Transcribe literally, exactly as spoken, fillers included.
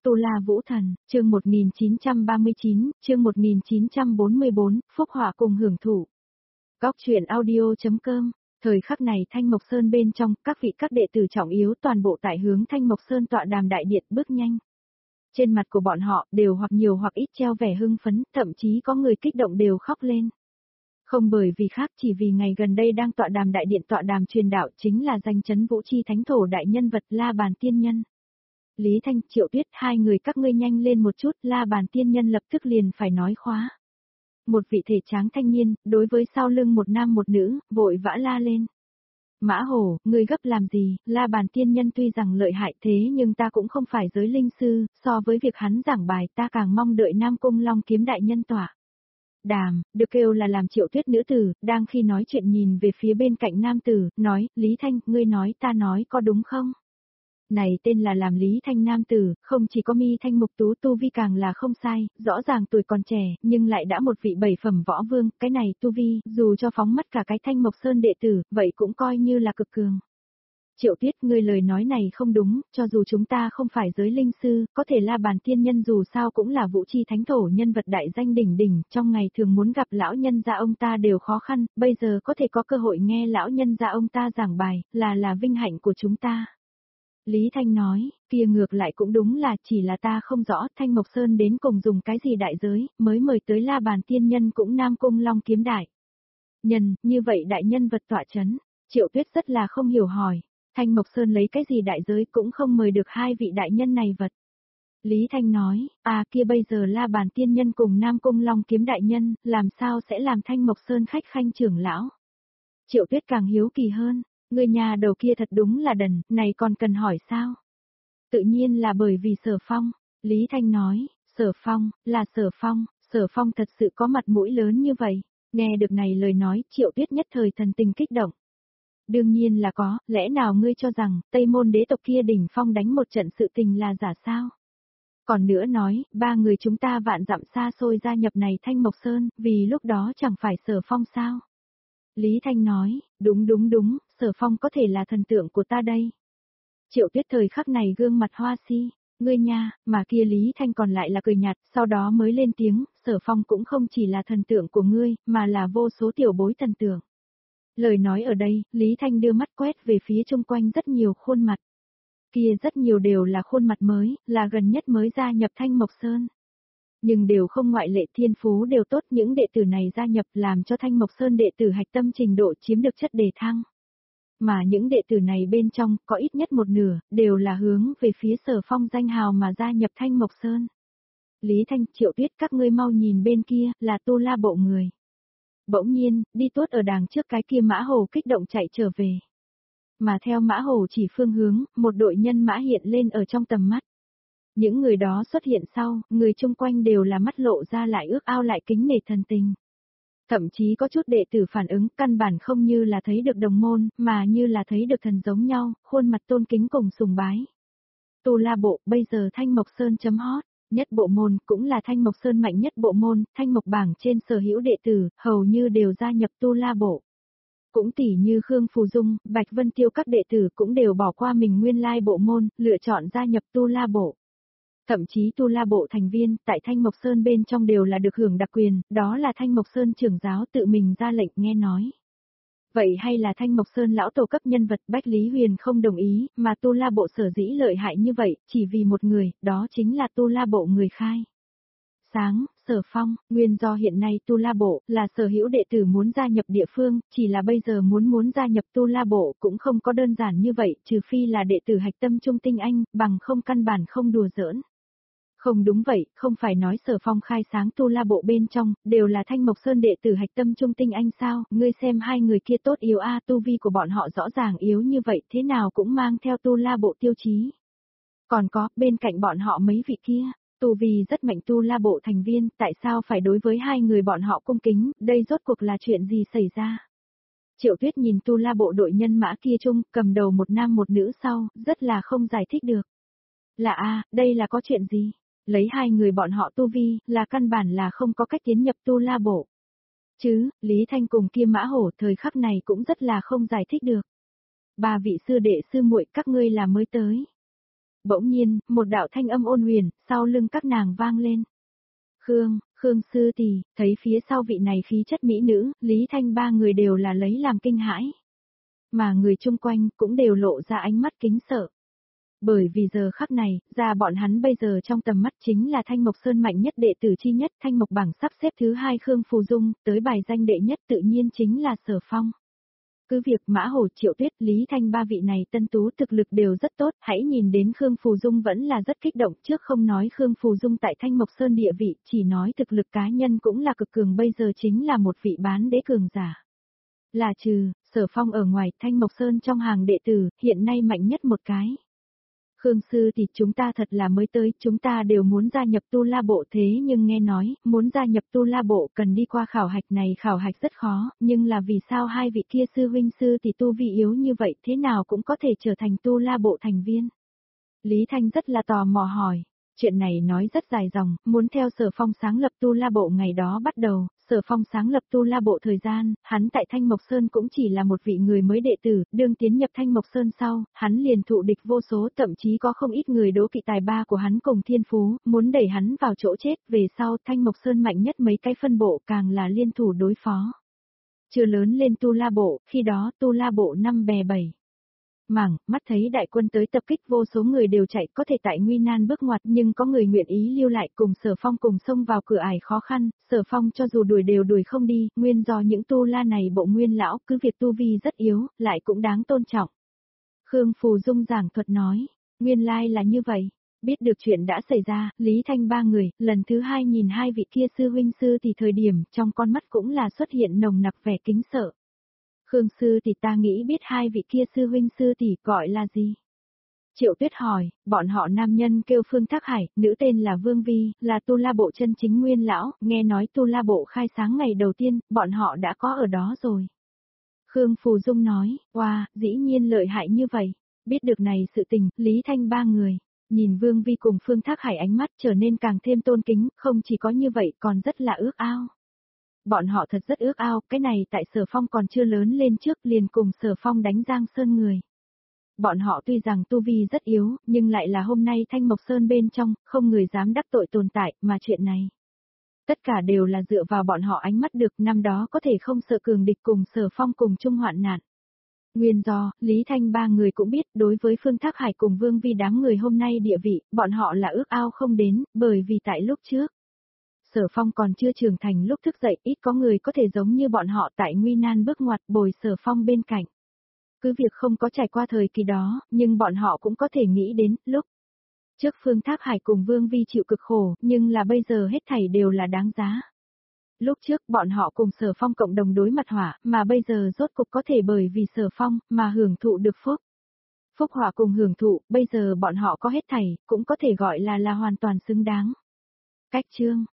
Tu La Vũ Thần, chương một nghìn chín trăm ba mươi chín, chương một nghìn chín trăm bốn mươi bốn, Phúc Họa cùng hưởng thụ. Góc truyện audio.com, thời khắc này Thanh Mộc Sơn bên trong, các vị các đệ tử trọng yếu toàn bộ tại hướng Thanh Mộc Sơn tọa đàm đại điện bước nhanh. Trên mặt của bọn họ đều hoặc nhiều hoặc ít treo vẻ hưng phấn, thậm chí có người kích động đều khóc lên. Không bởi vì khác, chỉ vì ngày gần đây đang tọa đàm đại điện tọa đàm truyền đạo chính là danh chấn vũ chi thánh thổ đại nhân vật La Bàn Tiên Nhân. Lý Thanh, Triệu Tuyết, hai người các ngươi nhanh lên một chút, La Bàn Tiên Nhân lập tức liền phải nói khóa. Một vị thể tráng thanh niên, đối với sau lưng một nam một nữ, vội vã la lên. Mã Hổ, ngươi gấp làm gì, La Bàn Tiên Nhân tuy rằng lợi hại thế nhưng ta cũng không phải giới linh sư, so với việc hắn giảng bài ta càng mong đợi Nam Cung Long Kiếm đại nhân tỏa. Đàm, được kêu là làm Triệu Tuyết nữ tử, đang khi nói chuyện nhìn về phía bên cạnh nam tử, nói, Lý Thanh, ngươi nói ta nói có đúng không? Này tên là làm Lý Thanh nam tử, không chỉ có mi thanh mục tú tu vi càng là không sai, rõ ràng tuổi còn trẻ, nhưng lại đã một vị bảy phẩm võ vương, cái này tu vi, dù cho phóng mắt cả cái Thanh Mộc Sơn đệ tử, vậy cũng coi như là cực cường. Triệu Tuyết, ngươi lời nói này không đúng, cho dù chúng ta không phải giới linh sư, có thể La Bàn Tiên Nhân dù sao cũng là vũ chi thánh thổ nhân vật đại danh đỉnh đỉnh, trong ngày thường muốn gặp lão nhân gia ông ta đều khó khăn, bây giờ có thể có cơ hội nghe lão nhân gia ông ta giảng bài, là là vinh hạnh của chúng ta. Lý Thanh nói, kia ngược lại cũng đúng là chỉ là ta không rõ Thanh Mộc Sơn đến cùng dùng cái gì đại giới, mới mời tới La Bàn Tiên Nhân cũng Nam Cung Long Kiếm đại nhân, như vậy đại nhân vật tọa chấn. Triệu Tuyết rất là không hiểu hỏi, Thanh Mộc Sơn lấy cái gì đại giới cũng không mời được hai vị đại nhân này vật. Lý Thanh nói, à kia bây giờ La Bàn Tiên Nhân cùng Nam Cung Long Kiếm đại nhân, làm sao sẽ làm Thanh Mộc Sơn khách khanh trưởng lão? Triệu Tuyết càng hiếu kỳ hơn. Người nhà đầu kia thật đúng là đần, này còn cần hỏi sao? Tự nhiên là bởi vì Sở Phong. Lý Thanh nói, Sở Phong, là Sở Phong, Sở Phong thật sự có mặt mũi lớn như vậy. Nghe được này lời nói, Triệu Tuyết nhất thời thần tình kích động. Đương nhiên là có, lẽ nào ngươi cho rằng, Tây Môn đế tộc kia đỉnh phong đánh một trận sự tình là giả sao? Còn nữa nói, ba người chúng ta vạn dặm xa xôi gia nhập này Thanh Mộc Sơn, vì lúc đó chẳng phải Sở Phong sao? Lý Thanh nói, đúng đúng đúng, Sở Phong có thể là thần tượng của ta đây. Triệu Tuyết thời khắc này gương mặt hoa si, ngươi nha, mà kia Lý Thanh còn lại là cười nhạt, sau đó mới lên tiếng, Sở Phong cũng không chỉ là thần tượng của ngươi, mà là vô số tiểu bối thần tượng. Lời nói ở đây, Lý Thanh đưa mắt quét về phía chung quanh rất nhiều khuôn mặt. Kia rất nhiều đều là khuôn mặt mới, là gần nhất mới gia nhập Thanh Mộc Sơn. Nhưng đều không ngoại lệ, thiên phú đều tốt, những đệ tử này gia nhập làm cho Thanh Mộc Sơn đệ tử hạch tâm trình độ chiếm được chất đề thăng. Mà những đệ tử này bên trong, có ít nhất một nửa, đều là hướng về phía Sở Phong danh hào mà gia nhập Thanh Mộc Sơn. Lý Thanh, Triệu Tuyết, các ngươi mau nhìn bên kia, là Tu La bộ người. Bỗng nhiên, đi tuốt ở đàng trước cái kia Mã Hổ kích động chạy trở về. Mà theo Mã Hổ chỉ phương hướng, một đội nhân mã hiện lên ở trong tầm mắt. Những người đó xuất hiện sau, người chung quanh đều là mắt lộ ra lại ước ao lại kính nể thần tình. Thậm chí có chút đệ tử phản ứng căn bản không như là thấy được đồng môn, mà như là thấy được thần giống nhau, khuôn mặt tôn kính cùng sùng bái. Tu La bộ, bây giờ Thanh Mộc Sơn chấm hot, nhất bộ môn cũng là Thanh Mộc Sơn mạnh nhất bộ môn, Thanh Mộc bảng trên sở hữu đệ tử, hầu như đều gia nhập Tu La bộ. Cũng tỉ như Khương Phù Dung, Bạch Vân Tiêu các đệ tử cũng đều bỏ qua mình nguyên lai bộ môn, lựa chọn gia nhập Tu La bộ. Thậm chí Tu La bộ thành viên, tại Thanh Mộc Sơn bên trong đều là được hưởng đặc quyền, đó là Thanh Mộc Sơn trưởng giáo tự mình ra lệnh nghe nói. Vậy hay là Thanh Mộc Sơn lão tổ cấp nhân vật Bách Lý Huyền không đồng ý, mà Tu La bộ sở dĩ lợi hại như vậy, chỉ vì một người, đó chính là Tu La bộ người khai. Sáng, Sở Phong, nguyên do hiện nay Tu La bộ là sở hữu đệ tử muốn gia nhập địa phương, chỉ là bây giờ muốn muốn gia nhập Tu La bộ cũng không có đơn giản như vậy, trừ phi là đệ tử hạch tâm trung tinh anh, bằng không căn bản không đùa giỡn. Không đúng vậy, không phải nói Sở Phong khai sáng Tu La bộ bên trong, đều là Thanh Mộc Sơn đệ tử hạch tâm trung tinh anh sao, ngươi xem hai người kia tốt yếu a, tu vi của bọn họ rõ ràng yếu như vậy, thế nào cũng mang theo Tu La bộ tiêu chí. Còn có, bên cạnh bọn họ mấy vị kia, tu vi rất mạnh Tu La bộ thành viên, tại sao phải đối với hai người bọn họ cung kính, đây rốt cuộc là chuyện gì xảy ra? Triệu Tuyết nhìn Tu La bộ đội nhân mã kia chung, cầm đầu một nam một nữ sau, rất là không giải thích được. Là a, đây là có chuyện gì? Lấy hai người bọn họ tu vi, là căn bản là không có cách tiến nhập Tu La bộ. Chứ, Lý Thanh cùng kia Mã Hổ thời khắc này cũng rất là không giải thích được. Ba vị sư đệ sư muội các ngươi là mới tới. bỗng nhiên, một đạo thanh âm ôn huyền, sau lưng các nàng vang lên. Khương, Khương sư tỷ, thấy phía sau vị này khí chất mỹ nữ, Lý Thanh ba người đều là lấy làm kinh hãi. Mà người chung quanh cũng đều lộ ra ánh mắt kính sợ. Bởi vì giờ khắc này, ra bọn hắn bây giờ trong tầm mắt chính là Thanh Mộc Sơn mạnh nhất đệ tử chi nhất, Thanh Mộc bảng sắp xếp thứ hai Khương Phù Dung, tới bài danh đệ nhất tự nhiên chính là Sở Phong. Cứ việc Mã Hổ, Triệu Tuyết, Lý Thanh ba vị này tân tú thực lực đều rất tốt, hãy nhìn đến Khương Phù Dung vẫn là rất kích động, trước không nói Khương Phù Dung tại Thanh Mộc Sơn địa vị, chỉ nói thực lực cá nhân cũng là cực cường, bây giờ chính là một vị bán đế cường giả. Là trừ, Sở Phong ở ngoài, Thanh Mộc Sơn trong hàng đệ tử, hiện nay mạnh nhất một cái. Khương sư thì chúng ta thật là mới tới, chúng ta đều muốn gia nhập Tu La Bộ, thế nhưng nghe nói, muốn gia nhập Tu La Bộ cần đi qua khảo hạch này, khảo hạch rất khó, nhưng là vì sao hai vị kia sư huynh sư thì tu vi yếu như vậy, thế nào cũng có thể trở thành Tu La Bộ thành viên? Lý Thanh rất là tò mò hỏi. Chuyện này nói rất dài dòng, muốn theo Sở Phong sáng lập Tu La Bộ ngày đó bắt đầu, Sở Phong sáng lập Tu La Bộ thời gian, hắn tại Thanh Mộc Sơn cũng chỉ là một vị người mới đệ tử, đương tiến nhập Thanh Mộc Sơn sau, hắn liền thụ địch vô số, thậm chí có không ít người đố kỵ tài ba của hắn cùng thiên phú, muốn đẩy hắn vào chỗ chết, về sau Thanh Mộc Sơn mạnh nhất mấy cái phân bộ càng là liên thủ đối phó. Chưa lớn lên Tu La Bộ, khi đó Tu La Bộ năm bè bảy mảng, mắt thấy đại quân tới tập kích, vô số người đều chạy, có thể tại nguy nan bước ngoặt, nhưng có người nguyện ý lưu lại cùng Sở Phong cùng xông vào cửa ải khó khăn, Sở Phong cho dù đuổi đều đuổi không đi, nguyên do những tu la này bộ nguyên lão, cứ việc tu vi rất yếu, lại cũng đáng tôn trọng. Khương Phù Dung giảng thuật nói, nguyên lai là như vậy. Biết được chuyện đã xảy ra, Lý Thanh ba người, lần thứ hai nhìn hai vị kia sư huynh sư thì thời điểm, trong con mắt cũng là xuất hiện nồng nặc vẻ kính sợ. Khương sư tỷ, ta nghĩ biết hai vị kia sư huynh sư tỷ gọi là gì? Triệu Tuyết hỏi, bọn họ nam nhân kêu Phương Thác Hải, nữ tên là Vương Vi, là Tu La Bộ chân chính nguyên lão, nghe nói Tu La Bộ khai sáng ngày đầu tiên, bọn họ đã có ở đó rồi. Khương Phù Dung nói, wow, dĩ nhiên lợi hại như vậy. Biết được này sự tình, Lý Thanh ba người, nhìn Vương Vi cùng Phương Thác Hải ánh mắt trở nên càng thêm tôn kính, không chỉ có như vậy còn rất là ước ao. Bọn họ thật rất ước ao, cái này tại Sở Phong còn chưa lớn lên trước liền cùng Sở Phong đánh Giang Sơn người. Bọn họ tuy rằng tu vi rất yếu, nhưng lại là hôm nay Thanh Mộc Sơn bên trong, không người dám đắc tội tồn tại, mà chuyện này. Tất cả đều là dựa vào bọn họ ánh mắt được, năm đó có thể không sợ cường địch cùng Sở Phong cùng chung hoạn nạn. Nguyên do, Lý Thanh ba người cũng biết, đối với Phương Thác Hải cùng Vương Vi đám người hôm nay địa vị, bọn họ là ước ao không đến, bởi vì tại lúc trước. Sở Phong còn chưa trưởng thành, lúc thức dậy ít có người có thể giống như bọn họ tại nguy nan bước ngoặt bồi Sở Phong bên cạnh. Cứ việc không có trải qua thời kỳ đó, nhưng bọn họ cũng có thể nghĩ đến, lúc trước Phương Thác Hải cùng Vương Vi chịu cực khổ, nhưng là bây giờ hết thảy đều là đáng giá. Lúc trước bọn họ cùng Sở Phong cộng đồng đối mặt hỏa, mà bây giờ rốt cục có thể bởi vì Sở Phong mà hưởng thụ được phúc. Phúc hỏa cùng hưởng thụ, bây giờ bọn họ có hết thảy, cũng có thể gọi là là hoàn toàn xứng đáng. Cách chương